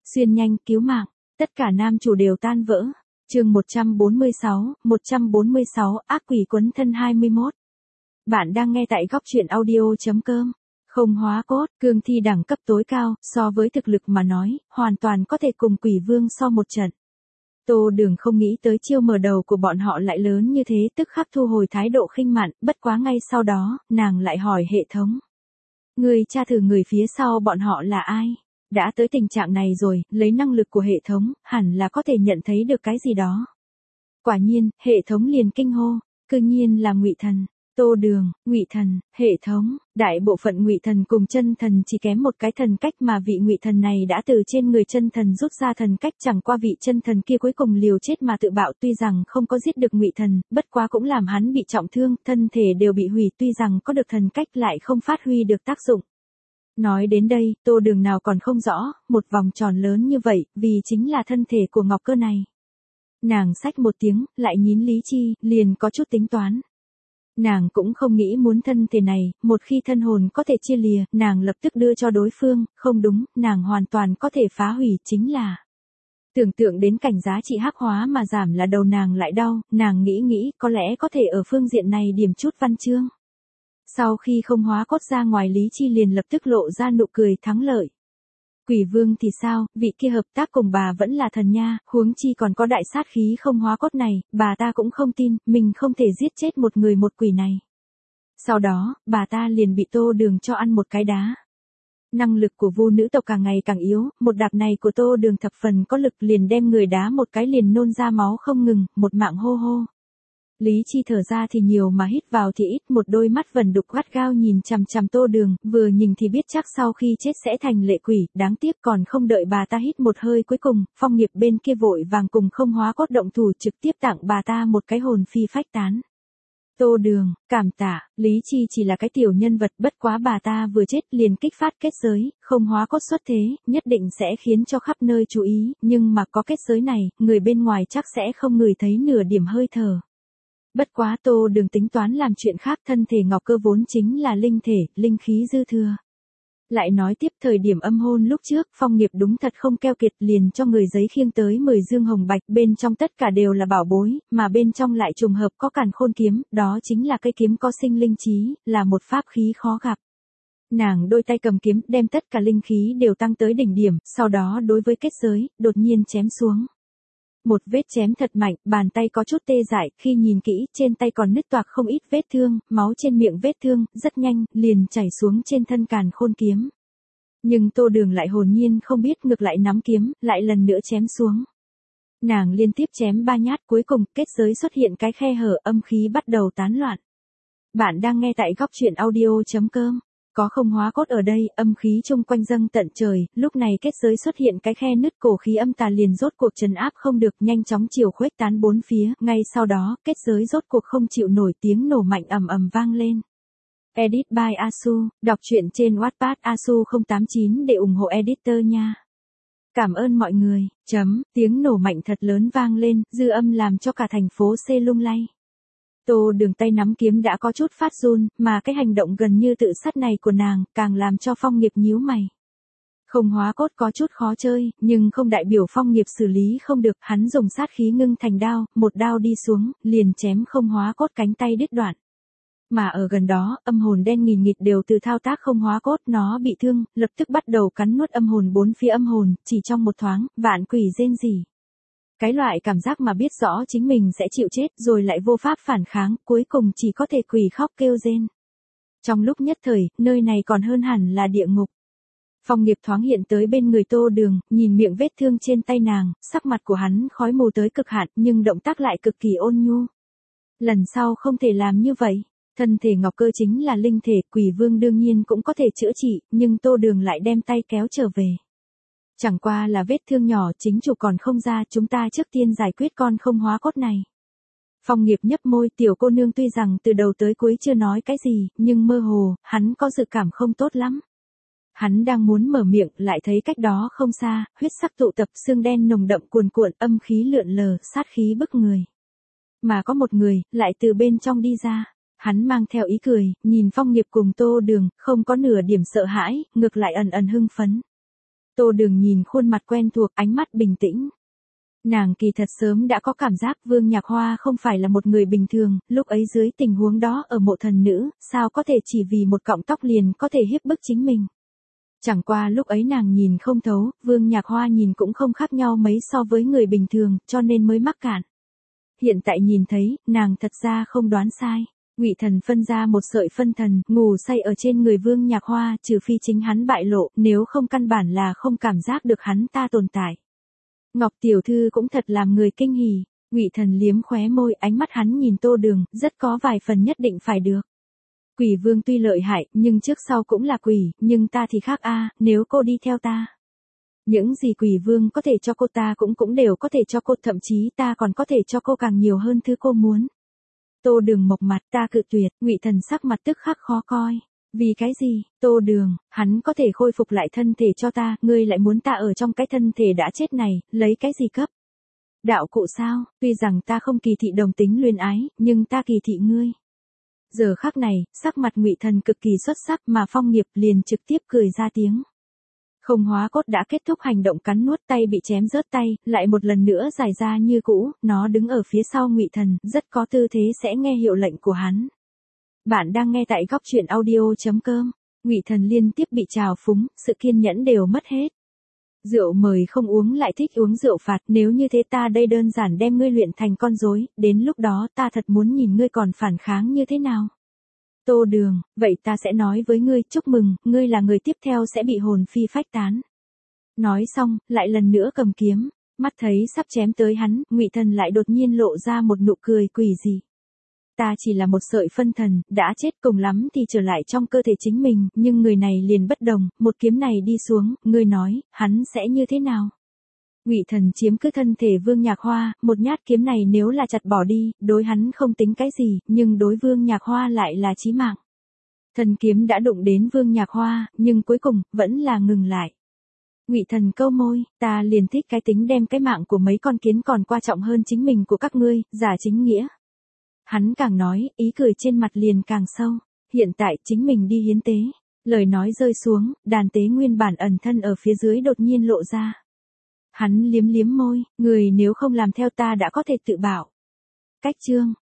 Xuyên nhanh cứu mạng, tất cả nam chủ đều tan vỡ. Chương 146, ác quỷ quấn thân 21. Bạn đang nghe tại góc truyện audio.com. Không hóa cốt, cương thi đẳng cấp tối cao, so với thực lực mà nói, hoàn toàn có thể cùng quỷ vương so một trận. Tô Đường không nghĩ tới chiêu mở đầu của bọn họ lại lớn như thế, tức khắc thu hồi thái độ khinh mạn, bất quá ngay sau đó, nàng lại hỏi hệ thống. Người tra thử người phía sau bọn họ là ai? Đã tới tình trạng này rồi, lấy năng lực của hệ thống, hẳn là có thể nhận thấy được cái gì đó. Quả nhiên, hệ thống liền kinh hô, cư nhiên là Ngụy Thần. Tô Đường, Ngụy Thần, hệ thống, đại bộ phận Ngụy Thần cùng chân thần chỉ kém một cái thần cách mà vị Ngụy Thần này đã từ trên người chân thần rút ra thần cách, chẳng qua vị chân thần kia cuối cùng liều chết mà tự bạo, tuy rằng không có giết được Ngụy Thần, bất quá cũng làm hắn bị trọng thương, thân thể đều bị hủy, tuy rằng có được thần cách lại không phát huy được tác dụng. Nói đến đây, Tô Đường nào còn không rõ, một vòng tròn lớn như vậy, vì chính là thân thể của Ngọc Cơ này. Nàng xách một tiếng, lại nhín Lý Chi, liền có chút tính toán. Nàng cũng không nghĩ muốn thân thể này, một khi thân hồn có thể chia lìa, nàng lập tức đưa cho đối phương, không đúng, nàng hoàn toàn có thể phá hủy, chính là. Tưởng tượng đến cảnh giá trị hắc hóa mà giảm là đầu nàng lại đau, nàng nghĩ, có lẽ có thể ở phương diện này điểm chút văn chương. Sau khi không hóa cốt ra ngoài, Lý Chi liền lập tức lộ ra nụ cười thắng lợi. Quỷ vương thì sao, vị kia hợp tác cùng bà vẫn là thần nha, huống chi còn có đại sát khí không hóa cốt này, bà ta cũng không tin, mình không thể giết chết một người một quỷ này. Sau đó, bà ta liền bị Tô Đường cho ăn một cái đá. Năng lực của vu nữ tộc càng ngày càng yếu, một đạp này của Tô Đường thập phần có lực, liền đem người đá một cái liền nôn ra máu không ngừng, một mạng hô hô. Lý Chi thở ra thì nhiều mà hít vào thì ít, một đôi mắt vẩn đục gắt gao nhìn chằm chằm Tô Đường, vừa nhìn thì biết chắc sau khi chết sẽ thành lệ quỷ, đáng tiếc còn không đợi bà ta hít một hơi cuối cùng, Phong Nghiệp bên kia vội vàng cùng không hóa cốt động thủ, trực tiếp tặng bà ta một cái hồn phi phách tán. Tô Đường, cảm tạ, Lý Chi chỉ là cái tiểu nhân vật, bất quá bà ta vừa chết liền kích phát kết giới, không hóa cốt xuất thế, nhất định sẽ khiến cho khắp nơi chú ý, nhưng mà có kết giới này, người bên ngoài chắc sẽ không ngửi thấy nửa điểm hơi thở. Bất quá Tô Đường tính toán làm chuyện khác, thân thể Ngọc Cơ vốn chính là linh thể, linh khí dư thừa. Lại nói tiếp, thời điểm âm hôn lúc trước, Phong Nghiệp đúng thật không keo kiệt, liền cho người giấy khiêng tới 10 dương hồng bạch, bên trong tất cả đều là bảo bối, mà bên trong lại trùng hợp có Càn Khôn kiếm, đó chính là cây kiếm có sinh linh trí, là một pháp khí khó gặp. Nàng đôi tay cầm kiếm, đem tất cả linh khí đều tăng tới đỉnh điểm, sau đó đối với kết giới, đột nhiên chém xuống. Một vết chém thật mạnh, bàn tay có chút tê dại, khi nhìn kỹ, trên tay còn nứt toạc không ít vết thương, máu trên miệng vết thương, rất nhanh, liền chảy xuống trên thân Càn Khôn kiếm. Nhưng Tô Đường lại hồn nhiên không biết, ngược lại nắm kiếm, lại lần nữa chém xuống. Nàng liên tiếp chém 3 nhát, cuối cùng, kết giới xuất hiện cái khe hở, âm khí bắt đầu tán loạn. Bạn đang nghe tại góc truyện audio.com. Có không hóa cốt ở đây, âm khí chung quanh dâng tận trời, lúc này kết giới xuất hiện cái khe nứt, cổ khí âm tà liền rốt cuộc trấn áp không được, nhanh chóng chiều khuếch tán bốn phía, ngay sau đó, kết giới rốt cuộc không chịu nổi, tiếng nổ mạnh ầm ầm vang lên. Edit by Asu, đọc truyện trên Wattpad Asu 089 để ủng hộ editor nha. Cảm ơn mọi người, tiếng nổ mạnh thật lớn vang lên, dư âm làm cho cả thành phố C lung lay. Tô Đường tay nắm kiếm đã có chút phát run, mà cái hành động gần như tự sát này của nàng, càng làm cho Phong Nghiệp nhíu mày. Không hóa cốt có chút khó chơi, nhưng không đại biểu Phong Nghiệp xử lý không được, hắn dùng sát khí ngưng thành đao, một đao đi xuống, liền chém không hóa cốt cánh tay đứt đoạn. Mà ở gần đó, âm hồn đen nghìn nghịt đều từ thao tác không hóa cốt, nó bị thương, lập tức bắt đầu cắn nuốt âm hồn bốn phía âm hồn, chỉ trong một thoáng, vạn quỷ rên rỉ. Cái loại cảm giác mà biết rõ chính mình sẽ chịu chết rồi lại vô pháp phản kháng, cuối cùng chỉ có thể quỳ khóc kêu rên. Trong lúc nhất thời, nơi này còn hơn hẳn là địa ngục. Phong Nghiệp thoáng hiện tới bên người Tô Đường, nhìn miệng vết thương trên tay nàng, sắc mặt của hắn khói mù tới cực hạn, nhưng động tác lại cực kỳ ôn nhu. Lần sau không thể làm như vậy. Thân thể Ngọc Cơ chính là linh thể, quỷ vương đương nhiên cũng có thể chữa trị, nhưng Tô Đường lại đem tay kéo trở về. Chẳng qua là vết thương nhỏ, chính chủ còn không ra, chúng ta trước tiên giải quyết con không hóa cốt này. Phong Nghiệp nhấp môi, tiểu cô nương tuy rằng từ đầu tới cuối chưa nói cái gì, nhưng mơ hồ, hắn có dự cảm không tốt lắm. Hắn đang muốn mở miệng, lại thấy cách đó không xa, huyết sắc tụ tập, xương đen nồng đậm cuồn cuộn, âm khí lượn lờ, sát khí bức người. Mà có một người, lại từ bên trong đi ra. Hắn mang theo ý cười, nhìn Phong Nghiệp cùng Tô Đường, không có nửa điểm sợ hãi, ngược lại ẩn ẩn hưng phấn. Tô Đường nhìn khuôn mặt quen thuộc, ánh mắt bình tĩnh. Nàng kỳ thật sớm đã có cảm giác Vương Nhạc Hoa không phải là một người bình thường, lúc ấy dưới tình huống đó ở mộ thần nữ, sao có thể chỉ vì một cọng tóc liền có thể hiếp bức chính mình. Chẳng qua lúc ấy nàng nhìn không thấu, Vương Nhạc Hoa nhìn cũng không khác nhau mấy so với người bình thường, cho nên mới mắc cạn. Hiện tại nhìn thấy, nàng thật ra không đoán sai. Ngụy Thần phân ra một sợi phân thần, ngủ say ở trên người Vương Nhạc Hoa, trừ phi chính hắn bại lộ, nếu không căn bản là không cảm giác được hắn ta tồn tại. Ngọc tiểu thư cũng thật làm người kinh hỉ. Ngụy Thần liếm khóe môi, ánh mắt hắn nhìn Tô Đường, rất có vài phần nhất định phải được. Quỷ vương tuy lợi hại, nhưng trước sau cũng là quỷ, nhưng ta thì khác a, nếu cô đi theo ta. Những gì quỷ vương có thể cho cô ta cũng đều có thể cho cô, thậm chí ta còn có thể cho cô càng nhiều hơn thứ cô muốn. Tô Đường mộc mặt, ta cự tuyệt. Ngụy Thần sắc mặt tức khắc khó coi. Vì cái gì? Tô Đường, hắn có thể khôi phục lại thân thể cho ta, ngươi lại muốn ta ở trong cái thân thể đã chết này, lấy cái gì cấp? Đạo cụ sao? Tuy rằng ta không kỳ thị đồng tính luyến ái, nhưng ta kỳ thị ngươi. Giờ khắc này, sắc mặt Ngụy Thần cực kỳ xuất sắc mà Phong Nghiệp liền trực tiếp cười ra tiếng. Không hóa cốt đã kết thúc hành động cắn nuốt, tay bị chém rớt tay, lại một lần nữa giải ra như cũ, nó đứng ở phía sau Ngụy Thần, rất có tư thế sẽ nghe hiệu lệnh của hắn. Bạn đang nghe tại góc truyện audio.com. Ngụy Thần liên tiếp bị trào phúng, sự kiên nhẫn đều mất hết. Rượu mời không uống lại thích uống rượu phạt, nếu như thế ta đây đơn giản đem ngươi luyện thành con rối, đến lúc đó ta thật muốn nhìn ngươi còn phản kháng như thế nào. Tô Đường, vậy ta sẽ nói với ngươi, chúc mừng, ngươi là người tiếp theo sẽ bị hồn phi phách tán. Nói xong, lại lần nữa cầm kiếm, mắt thấy sắp chém tới hắn, Ngụy Thần lại đột nhiên lộ ra một nụ cười quỷ dị. Ta chỉ là một sợi phân thần, đã chết cùng lắm thì trở lại trong cơ thể chính mình, nhưng người này liền bất đồng, một kiếm này đi xuống, ngươi nói, hắn sẽ như thế nào? Ngụy Thần chiếm cứ thân thể Vương Nhạc Hoa, một nhát kiếm này nếu là chặt bỏ đi, đối hắn không tính cái gì, nhưng đối Vương Nhạc Hoa lại là chí mạng. Thần kiếm đã đụng đến Vương Nhạc Hoa, nhưng cuối cùng, vẫn là ngừng lại. Ngụy Thần câu môi, ta liền thích cái tính đem cái mạng của mấy con kiến còn quan trọng hơn chính mình của các ngươi, giả chính nghĩa. Hắn càng nói, ý cười trên mặt liền càng sâu. Hiện tại chính mình đi hiến tế. Lời nói rơi xuống, đàn tế nguyên bản ẩn thân ở phía dưới đột nhiên lộ ra. Hắn liếm liếm môi, người nếu không làm theo ta đã có thể tự bảo. Cách chương.